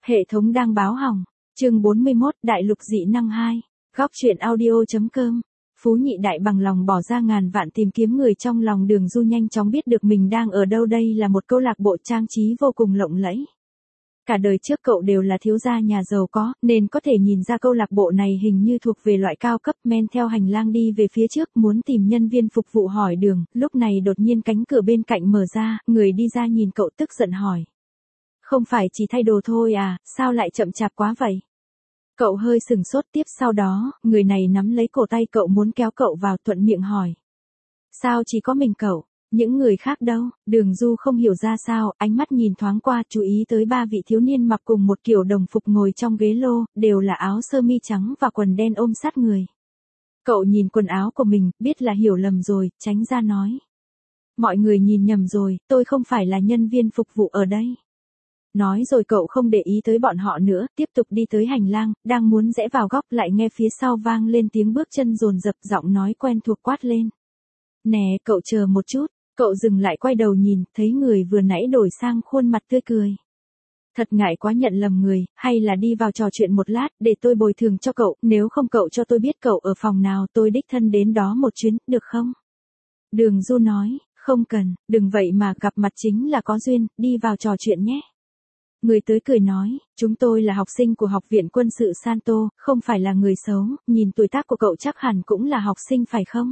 Hệ thống đang báo hỏng. Chương 41, Đại lục dị năng 2. Góc truyện audio.com. Phú Nhị Đại bằng lòng bỏ ra ngàn vạn tìm kiếm người trong lòng Đường Du nhanh chóng biết được mình đang ở đâu. Đây là một câu lạc bộ trang trí vô cùng lộng lẫy. Cả đời trước cậu đều là thiếu gia nhà giàu có, nên có thể nhìn ra câu lạc bộ này hình như thuộc về loại cao cấp. Men theo hành lang đi về phía trước muốn tìm nhân viên phục vụ hỏi đường, lúc này đột nhiên cánh cửa bên cạnh mở ra, người đi ra nhìn cậu tức giận hỏi. Không phải chỉ thay đồ thôi à, sao lại chậm chạp quá vậy? Cậu hơi sừng sốt, tiếp sau đó, người này nắm lấy cổ tay cậu muốn kéo cậu vào, thuận miệng hỏi. Sao chỉ có mình cậu? Những người khác đâu? Đường Du không hiểu ra sao, ánh mắt nhìn thoáng qua, chú ý tới ba vị thiếu niên mặc cùng một kiểu đồng phục ngồi trong ghế lô, đều là áo sơ mi trắng và quần đen ôm sát người. Cậu nhìn quần áo của mình, biết là hiểu lầm rồi, tránh ra nói. Mọi người nhìn nhầm rồi, tôi không phải là nhân viên phục vụ ở đây. Nói rồi cậu không để ý tới bọn họ nữa, tiếp tục đi tới hành lang, đang muốn rẽ vào góc lại nghe phía sau vang lên tiếng bước chân dồn dập, giọng nói quen thuộc quát lên. Nè, cậu chờ một chút. Cậu dừng lại quay đầu nhìn, thấy người vừa nãy đổi sang khuôn mặt tươi cười. Thật ngại quá, nhận lầm người, hay là đi vào trò chuyện một lát, để tôi bồi thường cho cậu, nếu không cậu cho tôi biết cậu ở phòng nào, tôi đích thân đến đó một chuyến, được không? Đường Du nói, không cần, đừng vậy mà, gặp mặt chính là có duyên, đi vào trò chuyện nhé. Người tới cười nói, chúng tôi là học sinh của Học viện Quân sự Santo, không phải là người xấu, nhìn tuổi tác của cậu chắc hẳn cũng là học sinh phải không?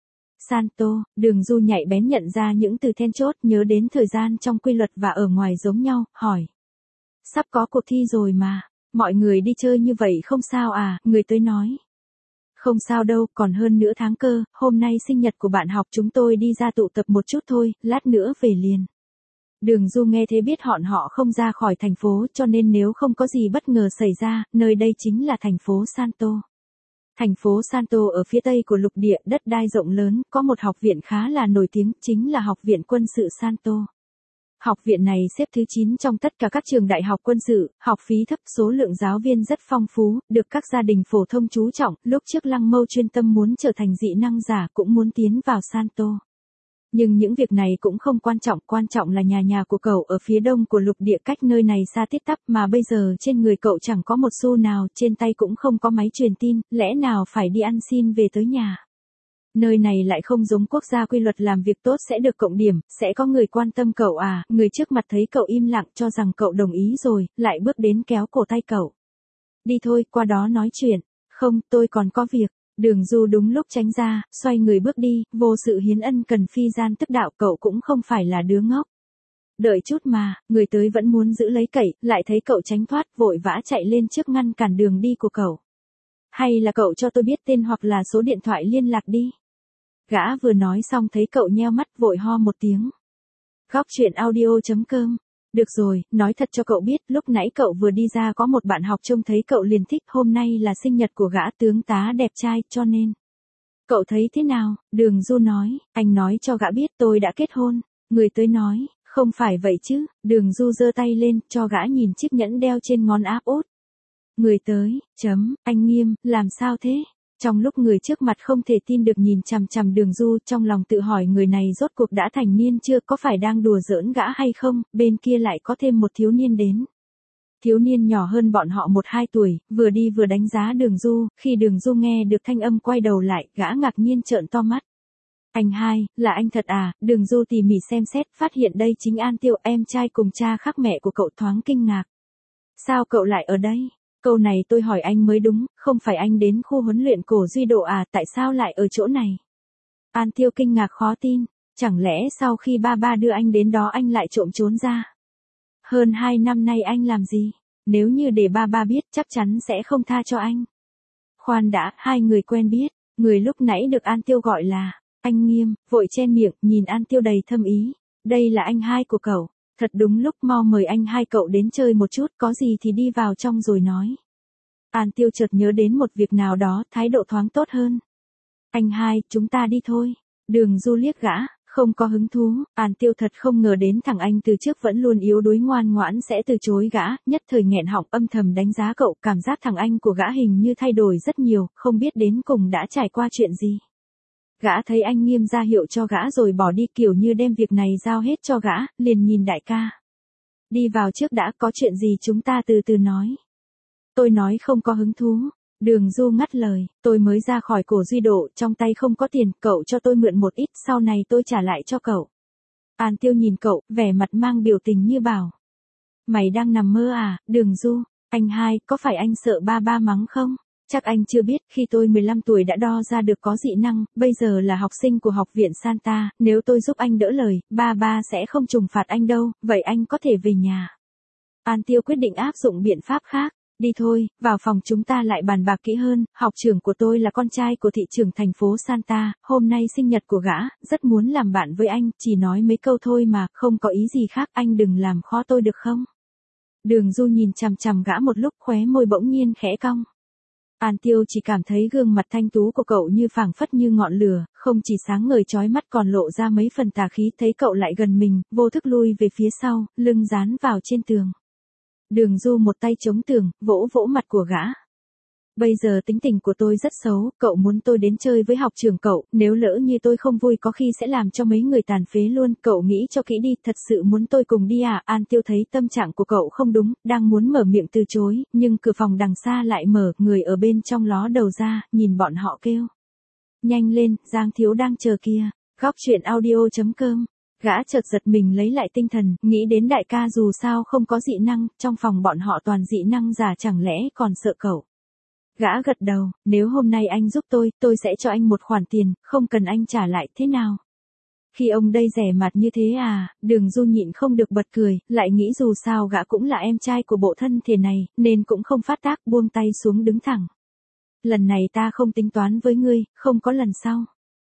Santo, Đường Du nhạy bén nhận ra những từ then chốt, nhớ đến thời gian trong quy luật và ở ngoài giống nhau, hỏi. Sắp có cuộc thi rồi mà, mọi người đi chơi như vậy không sao à, người tới nói. Không sao đâu, còn hơn nửa tháng cơ, hôm nay sinh nhật của bạn học chúng tôi đi ra tụ tập một chút thôi, lát nữa về liền. Đường Du nghe thế biết họ không ra khỏi thành phố, cho nên nếu không có gì bất ngờ xảy ra, nơi đây chính là thành phố Santo. Thành phố Santo ở phía tây của lục địa, đất đai rộng lớn, có một học viện khá là nổi tiếng, chính là Học viện Quân sự Santo. Học viện này xếp thứ 9 trong tất cả các trường đại học quân sự, học phí thấp, số lượng giáo viên rất phong phú, được các gia đình phổ thông chú trọng. Lúc trước Lăng Mâu chuyên tâm muốn trở thành dị năng giả, cũng muốn tiến vào Santo. Nhưng những việc này cũng không quan trọng là nhà của cậu ở phía đông của lục địa, cách nơi này xa tít tắp, mà bây giờ trên người cậu chẳng có một xu nào, trên tay cũng không có máy truyền tin, lẽ nào phải đi ăn xin về tới nhà. Nơi này lại không giống quốc gia quy luật làm việc tốt sẽ được cộng điểm, sẽ có người quan tâm cậu à, người trước mặt thấy cậu im lặng cho rằng cậu đồng ý rồi, lại bước đến kéo cổ tay cậu. Đi thôi, qua đó nói chuyện. Không, tôi còn có việc. Đường Du đúng lúc tránh ra, xoay người bước đi, vô sự hiến ân cần phi gian tức đạo, cậu cũng không phải là đứa ngốc. Đợi chút mà, người tới vẫn muốn giữ lấy cậy, lại thấy cậu tránh thoát, vội vã chạy lên trước ngăn cản đường đi của cậu. Hay là cậu cho tôi biết tên hoặc là số điện thoại liên lạc đi. Gã vừa nói xong thấy cậu nheo mắt, vội ho một tiếng. Góc truyện audio.com. Được rồi, nói thật cho cậu biết, lúc nãy cậu vừa đi ra có một bạn học trông thấy cậu liền thích, hôm nay là sinh nhật của gã tướng tá đẹp trai, cho nên. Cậu thấy thế nào? Đường Du nói, anh nói cho gã biết tôi đã kết hôn. Người tới nói, không phải vậy chứ. Đường Du giơ tay lên, cho gã nhìn chiếc nhẫn đeo trên ngón áp út. Người tới, anh Nghiêm, làm sao thế? Trong lúc người trước mặt không thể tin được nhìn chằm chằm Đường Du, trong lòng tự hỏi người này rốt cuộc đã thành niên chưa, có phải đang đùa giỡn gã hay không, bên kia lại có thêm một thiếu niên đến. Thiếu niên nhỏ hơn bọn họ 1-2 tuổi, vừa đi vừa đánh giá Đường Du, khi Đường Du nghe được thanh âm quay đầu lại, gã ngạc nhiên trợn to mắt. Anh hai, là anh thật à? Đường Du tỉ mỉ xem xét, phát hiện đây chính An Tiêu, em trai cùng cha khác mẹ của cậu, thoáng kinh ngạc. Sao cậu lại ở đây? Câu này tôi hỏi anh mới đúng, không phải anh đến khu huấn luyện cổ Duy Độ à, tại sao lại ở chỗ này? An Tiêu kinh ngạc khó tin, chẳng lẽ sau khi ba đưa anh đến đó anh lại trộm trốn ra? Hơn 2 năm nay anh làm gì? Nếu như để ba biết chắc chắn sẽ không tha cho anh. Khoan đã, hai người quen biết, người lúc nãy được An Tiêu gọi là anh Nghiêm, vội chen miệng, nhìn An Tiêu đầy thâm ý. Đây là anh hai của cậu. Thật đúng lúc, mau mời anh hai cậu đến chơi một chút, có gì thì đi vào trong rồi nói. An Tiêu chợt nhớ đến một việc nào đó, thái độ thoáng tốt hơn. Anh hai, chúng ta đi thôi. Đường Du liếc gã, không có hứng thú. An Tiêu thật không ngờ đến thằng anh từ trước vẫn luôn yếu đuối ngoan ngoãn sẽ từ chối gã, nhất thời nghẹn họng, âm thầm đánh giá cậu, cảm giác thằng anh của gã hình như thay đổi rất nhiều, không biết đến cùng đã trải qua chuyện gì. Gã thấy anh Nghiêm ra hiệu cho gã rồi bỏ đi, kiểu như đem việc này giao hết cho gã, liền nhìn đại ca. Đi vào trước đã, có chuyện gì chúng ta từ từ nói. Tôi nói không có hứng thú. Đường Du ngắt lời, tôi mới ra khỏi Cổ Duy Độ, trong tay không có tiền, cậu cho tôi mượn một ít, sau này tôi trả lại cho cậu. An Tiêu nhìn cậu, vẻ mặt mang biểu tình như bảo. Mày đang nằm mơ à, Đường Du, anh hai, có phải anh sợ ba ba mắng không? Chắc anh chưa biết, khi tôi 15 tuổi đã đo ra được có dị năng, bây giờ là học sinh của học viện Santa, nếu tôi giúp anh đỡ lời, ba ba sẽ không trừng phạt anh đâu, vậy anh có thể về nhà. An Tiêu quyết định áp dụng biện pháp khác. Đi thôi, vào phòng chúng ta lại bàn bạc kỹ hơn, học trưởng của tôi là con trai của thị trưởng thành phố Santa, hôm nay sinh nhật của gã, rất muốn làm bạn với anh, chỉ nói mấy câu thôi mà, không có ý gì khác, anh đừng làm khó tôi được không? Đường Du nhìn chằm chằm gã một lúc, khóe môi bỗng nhiên khẽ cong. An Tiêu chỉ cảm thấy gương mặt thanh tú của cậu như phảng phất như ngọn lửa, không chỉ sáng ngời chói mắt còn lộ ra mấy phần tà khí, thấy cậu lại gần mình, vô thức lui về phía sau, lưng dán vào trên tường. Đường Du một tay chống tường, vỗ vỗ mặt của gã. Bây giờ tính tình của tôi rất xấu, cậu muốn tôi đến chơi với học trưởng cậu, nếu lỡ như tôi không vui có khi sẽ làm cho mấy người tàn phế luôn, cậu nghĩ cho kỹ đi, thật sự muốn tôi cùng đi à? An Tiêu thấy tâm trạng của cậu không đúng, đang muốn mở miệng từ chối, nhưng cửa phòng đằng xa lại mở, người ở bên trong ló đầu ra, nhìn bọn họ kêu. Nhanh lên, Giang Thiếu đang chờ kia. Góc truyện audio.com. Gã chợt giật mình lấy lại tinh thần, nghĩ đến đại ca dù sao không có dị năng, trong phòng bọn họ toàn dị năng giả chẳng lẽ còn sợ cậu. Gã gật đầu, nếu hôm nay anh giúp tôi sẽ cho anh một khoản tiền, không cần anh trả lại, thế nào? Khi ông đây rẻ mặt như thế à, Đường Du nhịn không được bật cười, lại nghĩ dù sao gã cũng là em trai của bộ thân thể này, nên cũng không phát tác, buông tay xuống đứng thẳng. Lần này ta không tính toán với ngươi, không có lần sau.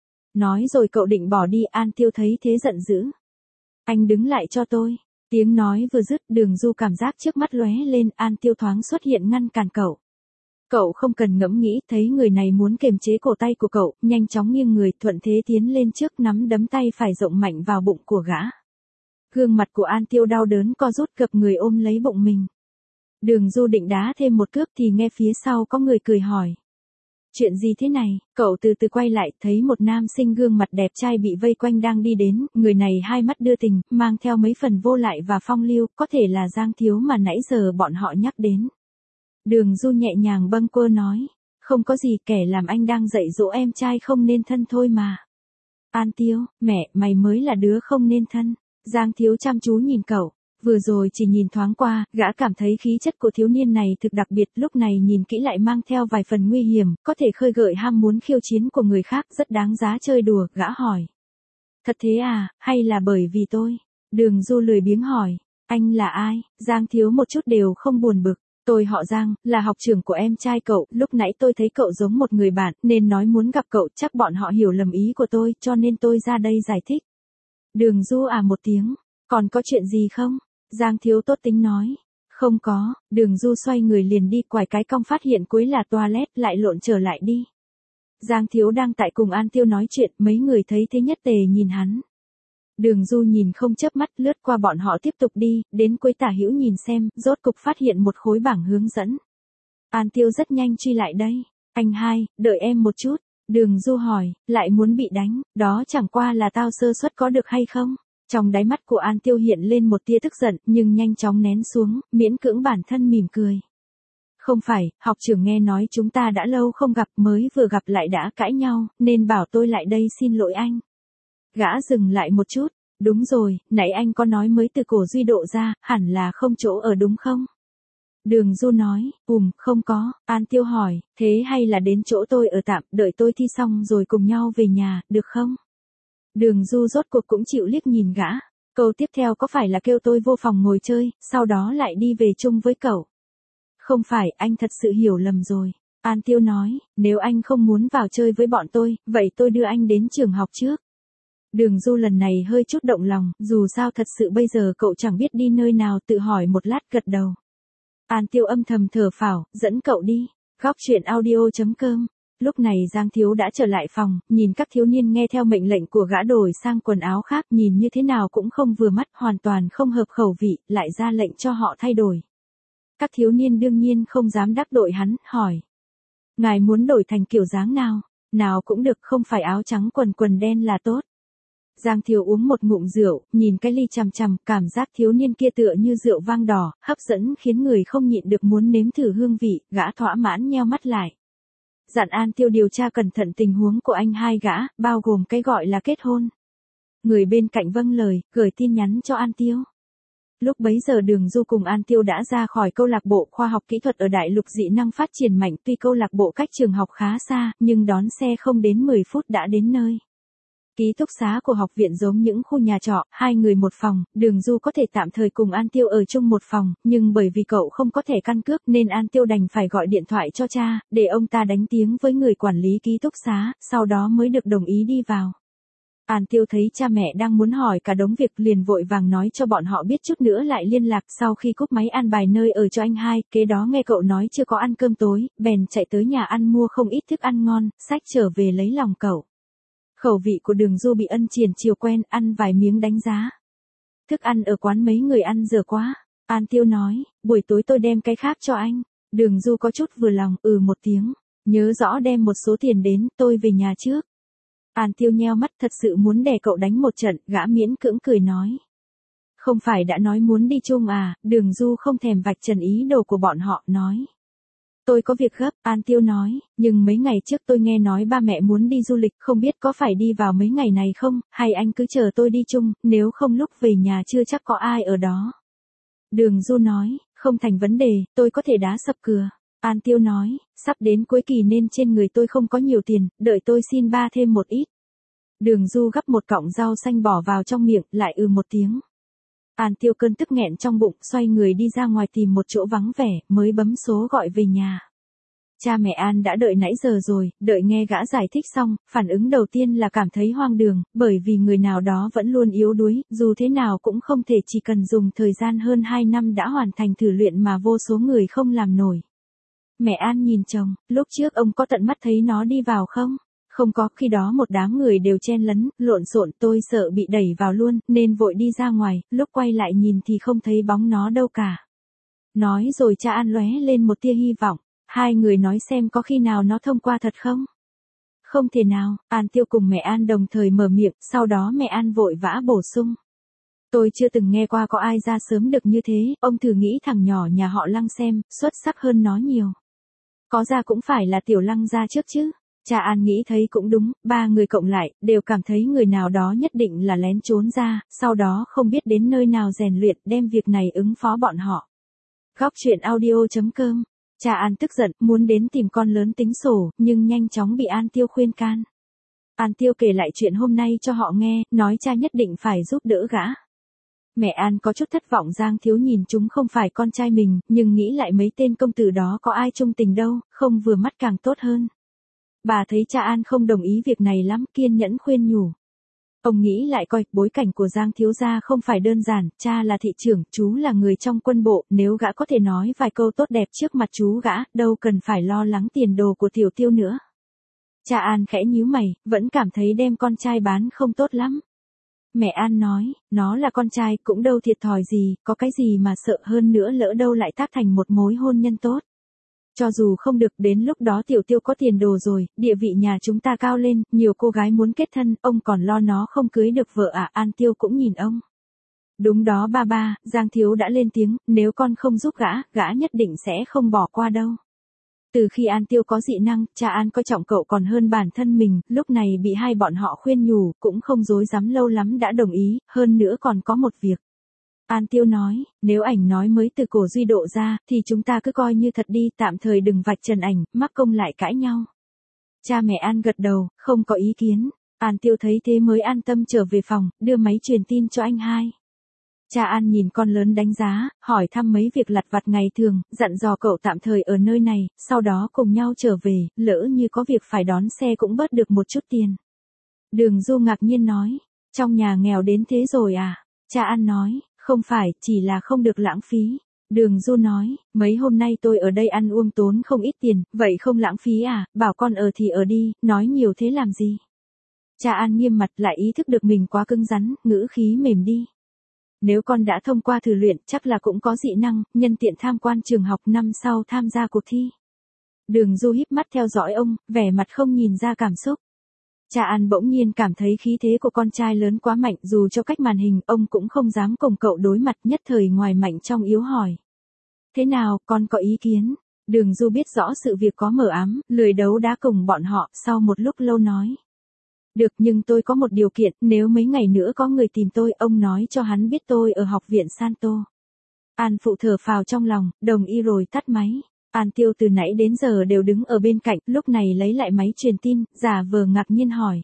Nói rồi cậu định bỏ đi, An Tiêu thấy thế giận dữ. Anh đứng lại cho tôi. Tiếng nói vừa dứt, Đường Du cảm giác trước mắt lóe lên, An Tiêu thoáng xuất hiện ngăn cản cậu. Cậu không cần ngẫm nghĩ, thấy người này muốn kiềm chế cổ tay của cậu, nhanh chóng nghiêng người, thuận thế tiến lên trước, nắm đấm tay phải rộng mạnh vào bụng của gã. Gương mặt của An Tiêu đau đớn co rút, gập người ôm lấy bụng mình. Đường Du định đá thêm một cước thì nghe phía sau có người cười hỏi. Chuyện gì thế này? Cậu từ từ quay lại, thấy một nam sinh gương mặt đẹp trai bị vây quanh đang đi đến, người này hai mắt đưa tình, mang theo mấy phần vô lại và phong lưu, có thể là Giang Thiếu mà nãy giờ bọn họ nhắc đến. Đường Du nhẹ nhàng bâng quơ nói, không có gì, kẻ làm anh đang dạy dỗ em trai không nên thân thôi mà. An Tiêu, mẹ, mày mới là đứa không nên thân. Giang Thiếu chăm chú nhìn cậu. Vừa rồi chỉ nhìn thoáng qua, gã cảm thấy khí chất của thiếu niên này thực đặc biệt, lúc này nhìn kỹ lại mang theo vài phần nguy hiểm, có thể khơi gợi ham muốn khiêu chiến của người khác, rất đáng giá chơi đùa, gã hỏi. Thật thế à, hay là bởi vì tôi? Đường Du lười biếng hỏi, anh là ai? Giang Thiếu một chút đều không buồn bực. Tôi họ Giang, là học trưởng của em trai cậu, lúc nãy tôi thấy cậu giống một người bạn, nên nói muốn gặp cậu, chắc bọn họ hiểu lầm ý của tôi, cho nên tôi ra đây giải thích. Đường Du à một tiếng, còn có chuyện gì không? Giang Thiếu tốt tính nói. Không có, Đường Du xoay người liền đi, quải cái cong phát hiện cuối là toilet, lại lộn trở lại đi. Giang Thiếu đang tại cùng An Tiêu nói chuyện, mấy người thấy thế nhất tề nhìn hắn. Đường Du nhìn không chớp mắt, lướt qua bọn họ tiếp tục đi, đến cuối tả hữu nhìn xem, rốt cục phát hiện một khối bảng hướng dẫn. An Tiêu rất nhanh truy lại đây. Anh hai, đợi em một chút. Đường Du hỏi, lại muốn bị đánh, đó chẳng qua là tao sơ suất có được hay không? Trong đáy mắt của An Tiêu hiện lên một tia tức giận, nhưng nhanh chóng nén xuống, miễn cưỡng bản thân mỉm cười. Không phải, học trưởng nghe nói chúng ta đã lâu không gặp, mới vừa gặp lại đã cãi nhau, nên bảo tôi lại đây xin lỗi anh. Gã dừng lại một chút, đúng rồi, nãy anh có nói mới từ Cổ Duy Độ ra, hẳn là không chỗ ở đúng không? Đường Du nói, không có. An Tiêu hỏi, thế hay là đến chỗ tôi ở tạm, đợi tôi thi xong rồi cùng nhau về nhà, được không? Đường Du rốt cuộc cũng chịu liếc nhìn gã. Câu tiếp theo có phải là kêu tôi vô phòng ngồi chơi, sau đó lại đi về chung với cậu? Không phải, anh thật sự hiểu lầm rồi. An Tiêu nói, nếu anh không muốn vào chơi với bọn tôi, vậy tôi đưa anh đến trường học trước. Đường Du lần này hơi chút động lòng, dù sao thật sự bây giờ cậu chẳng biết đi nơi nào, tự hỏi một lát gật đầu. An Tiêu âm thầm thở phào, dẫn cậu đi. Góc truyện audio.com. Lúc này Giang Thiếu đã trở lại phòng, nhìn các thiếu niên nghe theo mệnh lệnh của gã đổi sang quần áo khác, nhìn như thế nào cũng không vừa mắt, hoàn toàn không hợp khẩu vị, lại ra lệnh cho họ thay đổi. Các thiếu niên đương nhiên không dám đáp đội hắn, hỏi. Ngài muốn đổi thành kiểu dáng nào? Nào cũng được, không phải áo trắng quần đen là tốt. Giang Thiếu uống một ngụm rượu, nhìn cái ly chằm chằm, cảm giác thiếu niên kia tựa như rượu vang đỏ, hấp dẫn khiến người không nhịn được muốn nếm thử hương vị, gã thỏa mãn nheo mắt lại. Dặn An Tiêu điều tra cẩn thận tình huống của anh hai gã, bao gồm cái gọi là kết hôn. Người bên cạnh vâng lời, gửi tin nhắn cho An Tiêu. Lúc bấy giờ Đường Du cùng An Tiêu đã ra khỏi câu lạc bộ khoa học kỹ thuật ở Đại Lục dị năng phát triển mạnh, tuy câu lạc bộ cách trường học khá xa, nhưng đón xe không đến 10 phút đã đến nơi. Ký túc xá của học viện giống những khu nhà trọ, 2 người một phòng, Đường Du có thể tạm thời cùng An Tiêu ở chung một phòng, nhưng bởi vì cậu không có thẻ căn cước nên An Tiêu đành phải gọi điện thoại cho cha, để ông ta đánh tiếng với người quản lý ký túc xá, sau đó mới được đồng ý đi vào. An Tiêu thấy cha mẹ đang muốn hỏi cả đống việc liền vội vàng nói cho bọn họ biết chút nữa lại liên lạc, sau khi cúp máy an bài nơi ở cho anh hai, kế đó nghe cậu nói chưa có ăn cơm tối, bèn chạy tới nhà ăn mua không ít thức ăn ngon, xách trở về lấy lòng cậu. Khẩu vị của Đường Du bị ân triền chiều quen, ăn vài miếng đánh giá. Thức ăn ở quán mấy người ăn dở quá. An Tiêu nói, buổi tối tôi đem cái khác cho anh. Đường Du có chút vừa lòng, một tiếng. Nhớ rõ đem một số tiền đến, tôi về nhà trước. An Tiêu nheo mắt, thật sự muốn đè cậu đánh một trận, gã miễn cưỡng cười nói. Không phải đã nói muốn đi chung à? Đường Du không thèm vạch trần ý đồ của bọn họ, nói. Tôi có việc gấp, An Tiêu nói, nhưng mấy ngày trước tôi nghe nói ba mẹ muốn đi du lịch, không biết có phải đi vào mấy ngày này không, hay anh cứ chờ tôi đi chung, nếu không lúc về nhà chưa chắc có ai ở đó. Đường Du nói, không thành vấn đề, tôi có thể đá sập cửa. An Tiêu nói, sắp đến cuối kỳ nên trên người tôi không có nhiều tiền, đợi tôi xin ba thêm một ít. Đường Du gắp một cọng rau xanh bỏ vào trong miệng, lại một tiếng. An Tiêu cơn tức nghẹn trong bụng, xoay người đi ra ngoài tìm một chỗ vắng vẻ, mới bấm số gọi về nhà. Cha mẹ An đã đợi nãy giờ rồi, đợi nghe gã giải thích xong, phản ứng đầu tiên là cảm thấy hoang đường, bởi vì người nào đó vẫn luôn yếu đuối, dù thế nào cũng không thể chỉ cần dùng thời gian hơn 2 năm đã hoàn thành thử luyện mà vô số người không làm nổi. Mẹ An nhìn chồng, lúc trước ông có tận mắt thấy nó đi vào không? Không có, khi đó một đám người đều chen lấn, lộn xộn, tôi sợ bị đẩy vào luôn, nên vội đi ra ngoài, lúc quay lại nhìn thì không thấy bóng nó đâu cả. Nói rồi cha An lóe lên một tia hy vọng, hai người nói xem có khi nào nó thông qua thật không? Không thể nào, An Tiêu cùng mẹ An đồng thời mở miệng, sau đó mẹ An vội vã bổ sung. Tôi chưa từng nghe qua có ai ra sớm được như thế, ông thử nghĩ thằng nhỏ nhà họ Lăng xem, xuất sắc hơn nó nhiều. Có ra cũng phải là tiểu Lăng ra trước chứ. Cha An nghĩ thấy cũng đúng, ba người cộng lại, đều cảm thấy người nào đó nhất định là lén trốn ra, sau đó không biết đến nơi nào rèn luyện, đem việc này ứng phó bọn họ. Góc truyện audio.com. Cha An tức giận, muốn đến tìm con lớn tính sổ, nhưng nhanh chóng bị An Tiêu khuyên can. An Tiêu kể lại chuyện hôm nay cho họ nghe, nói cha nhất định phải giúp đỡ gã. Mẹ An có chút thất vọng, Giang Thiếu nhìn chúng không phải con trai mình, nhưng nghĩ lại mấy tên công tử đó có ai trung tình đâu, không vừa mắt càng tốt hơn. Bà thấy cha An không đồng ý việc này lắm, kiên nhẫn khuyên nhủ. Ông nghĩ lại coi, bối cảnh của Giang thiếu gia không phải đơn giản, cha là thị trưởng, chú là người trong quân bộ, nếu gã có thể nói vài câu tốt đẹp trước mặt chú gã, đâu cần phải lo lắng tiền đồ của Tiểu Tiêu nữa. Cha An khẽ nhíu mày, vẫn cảm thấy đem con trai bán không tốt lắm. Mẹ An nói, nó là con trai, cũng đâu thiệt thòi gì, có cái gì mà sợ, hơn nữa lỡ đâu lại tác thành một mối hôn nhân tốt. Cho dù không được, đến lúc đó Tiểu Tiêu có tiền đồ rồi, địa vị nhà chúng ta cao lên, nhiều cô gái muốn kết thân, ông còn lo nó không cưới được vợ à? An Tiêu cũng nhìn ông. Đúng đó ba, Giang Thiếu đã lên tiếng, nếu con không giúp gã nhất định sẽ không bỏ qua đâu. Từ khi An Tiêu có dị năng, cha An coi trọng cậu còn hơn bản thân mình, lúc này bị hai bọn họ khuyên nhủ, cũng không dối dám lâu lắm đã đồng ý, hơn nữa còn có một việc. An Tiêu nói, nếu ảnh nói mới từ cổ Duy Độ ra, thì chúng ta cứ coi như thật đi, tạm thời đừng vạch trần ảnh, mắc công lại cãi nhau. Cha mẹ An gật đầu, không có ý kiến. An Tiêu thấy thế mới an tâm trở về phòng, đưa máy truyền tin cho anh hai. Cha An nhìn con lớn đánh giá, hỏi thăm mấy việc lặt vặt ngày thường, dặn dò cậu tạm thời ở nơi này, sau đó cùng nhau trở về, lỡ như có việc phải đón xe cũng bớt được một chút tiền. Đường Du ngạc nhiên nói, trong nhà nghèo đến thế rồi à? Cha An nói, không phải, chỉ là không được lãng phí. Đường Du nói, mấy hôm nay tôi ở đây ăn uống tốn không ít tiền, vậy không lãng phí à, bảo con ở thì ở đi, nói nhiều thế làm gì? Cha An nghiêm mặt, lại ý thức được mình quá cứng rắn, ngữ khí mềm đi. Nếu con đã thông qua thử luyện, chắc là cũng có dị năng, nhân tiện tham quan trường học năm sau tham gia cuộc thi. Đường Du híp mắt theo dõi ông, vẻ mặt không nhìn ra cảm xúc. Cha An bỗng nhiên cảm thấy khí thế của con trai lớn quá mạnh, dù cho cách màn hình, ông cũng không dám cùng cậu đối mặt, nhất thời ngoài mạnh trong yếu hỏi. Thế nào, con có ý kiến? Đường Du biết rõ sự việc có mờ ám, lười đấu đá cùng bọn họ, sau một lúc lâu nói. Được, nhưng tôi có một điều kiện, nếu mấy ngày nữa có người tìm tôi, ông nói cho hắn biết tôi ở học viện Santo. An Phụ thở phào trong lòng, đồng ý rồi tắt máy. An Tiêu từ nãy đến giờ đều đứng ở bên cạnh, lúc này lấy lại máy truyền tin, giả vờ ngạc nhiên hỏi.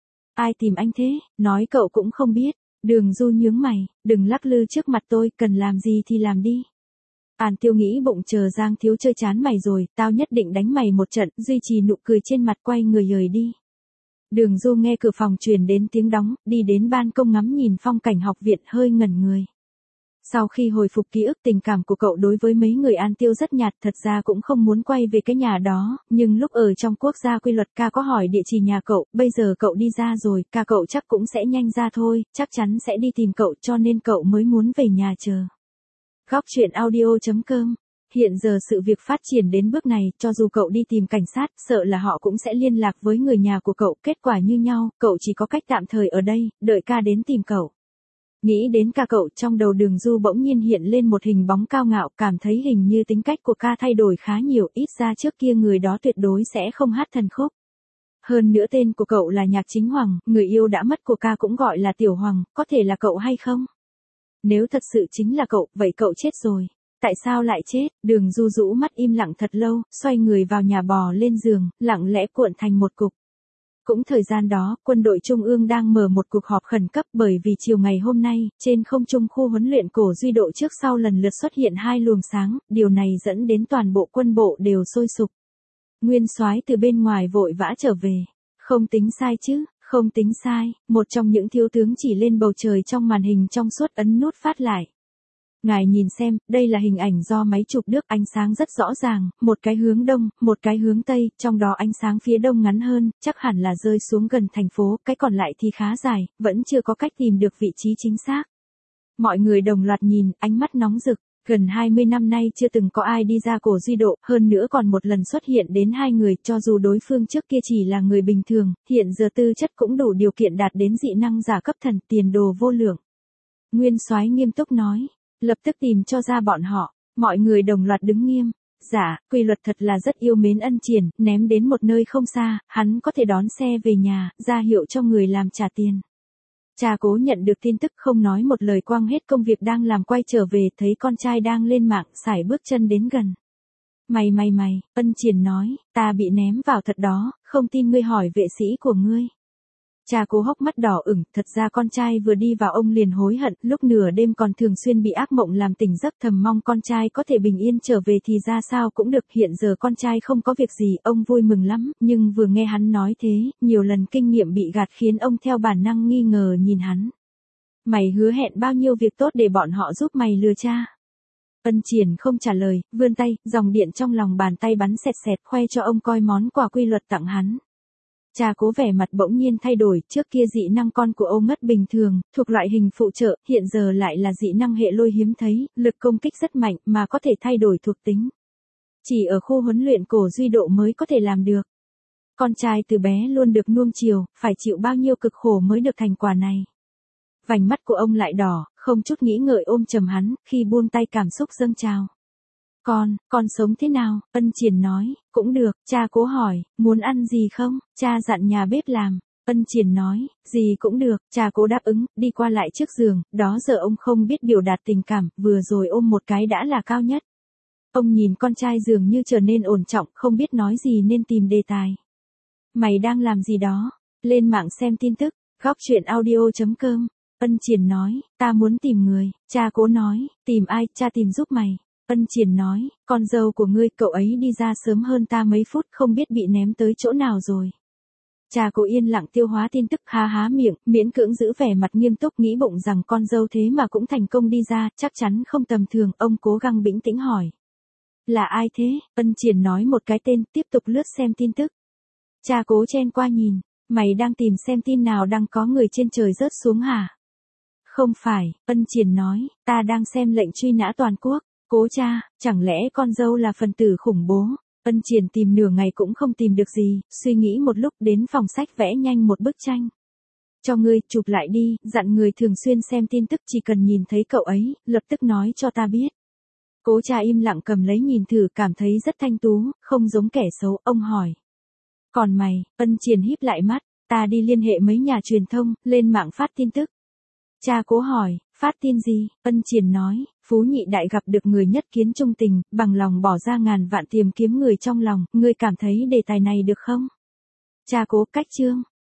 Ai tìm anh thế, nói cậu cũng không biết. Đường Du nhướng mày, đừng lắc lư trước mặt tôi, cần làm gì thì làm đi. An Tiêu nghĩ bụng chờ Giang Thiếu chơi chán mày rồi, tao nhất định đánh mày một trận, duy trì nụ cười trên mặt quay người rời đi. Đường Du nghe cửa phòng truyền đến tiếng đóng, đi đến ban công ngắm nhìn phong cảnh học viện hơi ngẩn người. Sau khi hồi phục ký ức, tình cảm của cậu đối với mấy người An Tiêu rất nhạt, thật ra cũng không muốn quay về cái nhà đó, nhưng lúc ở trong quốc gia quy luật ca có hỏi địa chỉ nhà cậu, bây giờ cậu đi ra rồi, ca cậu chắc cũng sẽ nhanh ra thôi, chắc chắn sẽ đi tìm cậu cho nên cậu mới muốn về nhà chờ. Góc truyện audio.com. Hiện giờ sự việc phát triển đến bước này, cho dù cậu đi tìm cảnh sát, sợ là họ cũng sẽ liên lạc với người nhà của cậu, kết quả như nhau, cậu chỉ có cách tạm thời ở đây, đợi ca đến tìm cậu. Nghĩ đến ca cậu, trong đầu Đường Du bỗng nhiên hiện lên một hình bóng cao ngạo, cảm thấy hình như tính cách của ca thay đổi khá nhiều, ít ra trước kia người đó tuyệt đối sẽ không hát thần khúc. Hơn nữa tên của cậu là Nhạc Chính Hoàng, người yêu đã mất của ca cũng gọi là Tiểu Hoàng, có thể là cậu hay không? Nếu thật sự chính là cậu, vậy cậu chết rồi. Tại sao lại chết? Đường Du rũ mắt im lặng thật lâu, xoay người vào nhà bò lên giường, lặng lẽ cuộn thành một cục. Cũng thời gian đó, quân đội Trung ương đang mở một cuộc họp khẩn cấp bởi vì chiều ngày hôm nay, trên không trung khu huấn luyện cổ Duy Độ trước sau lần lượt xuất hiện hai luồng sáng, điều này dẫn đến toàn bộ quân bộ đều sôi sục. Nguyên soái từ bên ngoài vội vã trở về. Không tính sai chứ, không tính sai, một trong những thiếu tướng chỉ lên bầu trời trong màn hình trong suốt ấn nút phát lại. Ngài nhìn xem, đây là hình ảnh do máy chụp được, ánh sáng rất rõ ràng, một cái hướng đông, một cái hướng tây, trong đó ánh sáng phía đông ngắn hơn, chắc hẳn là rơi xuống gần thành phố, cái còn lại thì khá dài, vẫn chưa có cách tìm được vị trí chính xác. Mọi người đồng loạt nhìn, ánh mắt nóng rực, gần 20 năm nay chưa từng có ai đi ra cổ Duy Độ, hơn nữa còn một lần xuất hiện đến hai người, cho dù đối phương trước kia chỉ là người bình thường, hiện giờ tư chất cũng đủ điều kiện đạt đến dị năng giả cấp thần, tiền đồ vô lượng. Nguyên soái nghiêm túc nói. Lập tức tìm cho ra bọn họ, mọi người đồng loạt đứng nghiêm. Dạ, Quy Luật thật là rất yêu mến Ân Triển, ném đến một nơi không xa, hắn có thể đón xe về nhà, ra hiệu cho người làm trả tiền. Cha Cố nhận được tin tức không nói một lời quăng hết công việc đang làm quay trở về, thấy con trai đang lên mạng, sải bước chân đến gần. Mày, Ân Triển nói, ta bị ném vào thật đó, không tin ngươi hỏi vệ sĩ của ngươi. Cha Cố hốc mắt đỏ ửng, thật ra con trai vừa đi vào ông liền hối hận, lúc nửa đêm còn thường xuyên bị ác mộng làm tỉnh giấc, thầm mong con trai có thể bình yên trở về thì ra sao cũng được, hiện giờ con trai không có việc gì, ông vui mừng lắm, nhưng vừa nghe hắn nói thế, nhiều lần kinh nghiệm bị gạt khiến ông theo bản năng nghi ngờ nhìn hắn. Mày hứa hẹn bao nhiêu việc tốt để bọn họ giúp mày lừa cha? Ân Triển không trả lời, vươn tay, dòng điện trong lòng bàn tay bắn xẹt xẹt, khoe cho ông coi món quà Quy Luật tặng hắn. Cha Cố vẻ mặt bỗng nhiên thay đổi, trước kia dị năng con của ông ngất bình thường, thuộc loại hình phụ trợ, hiện giờ lại là dị năng hệ lôi hiếm thấy, lực công kích rất mạnh mà có thể thay đổi thuộc tính. Chỉ ở khu huấn luyện cổ Duy Độ mới có thể làm được. Con trai từ bé luôn được nuông chiều, phải chịu bao nhiêu cực khổ mới được thành quả này. Vành mắt của ông lại đỏ, không chút nghĩ ngợi ôm chầm hắn, khi buông tay cảm xúc dâng trào. Con sống thế nào? Ân Triển nói, cũng được, cha Cố hỏi, muốn ăn gì không? Cha dặn nhà bếp làm. Ân Triển nói, gì cũng được, cha Cố đáp ứng, đi qua lại trước giường, đó giờ ông không biết biểu đạt tình cảm, vừa rồi ôm một cái đã là cao nhất. Ông nhìn con trai dường như trở nên ổn trọng, không biết nói gì nên tìm đề tài. Mày đang làm gì đó? Lên mạng xem tin tức, góc truyện audio.com. Ân Triển nói, ta muốn tìm người. Cha Cố nói, tìm ai? Cha tìm giúp mày. Ân Triển nói, con dâu của ngươi, cậu ấy đi ra sớm hơn ta mấy phút, không biết bị ném tới chỗ nào rồi. Cha Cố yên lặng tiêu hóa tin tức, há miệng, miễn cưỡng giữ vẻ mặt nghiêm túc, nghĩ bụng rằng con dâu thế mà cũng thành công đi ra, chắc chắn không tầm thường, ông cố gắng bình tĩnh hỏi. Là ai thế? Ân Triển nói một cái tên, tiếp tục lướt xem tin tức. Cha Cố chen qua nhìn, mày đang tìm xem tin nào đang có người trên trời rớt xuống hả? Không phải, Ân Triển nói, ta đang xem lệnh truy nã toàn quốc. Cố cha, chẳng lẽ con dâu là phần tử khủng bố? Ân Triển tìm nửa ngày cũng không tìm được gì, suy nghĩ một lúc đến phòng sách vẽ nhanh một bức tranh. Cho ngươi, chụp lại đi, dặn người thường xuyên xem tin tức, chỉ cần nhìn thấy cậu ấy, lập tức nói cho ta biết. Cố Cha im lặng cầm lấy nhìn thử, cảm thấy rất thanh tú, không giống kẻ xấu, ông hỏi. Còn mày? Ân Triển híp lại mắt, ta đi liên hệ mấy nhà truyền thông, lên mạng phát tin tức. Cha Cố hỏi, phát tin gì? Ân Triển nói, Phú Nhị Đại gặp được người nhất kiến trung tình, bằng lòng bỏ ra ngàn vạn tìm kiếm người trong lòng, ngươi cảm thấy đề tài này được không? Cha Cố, cách chương.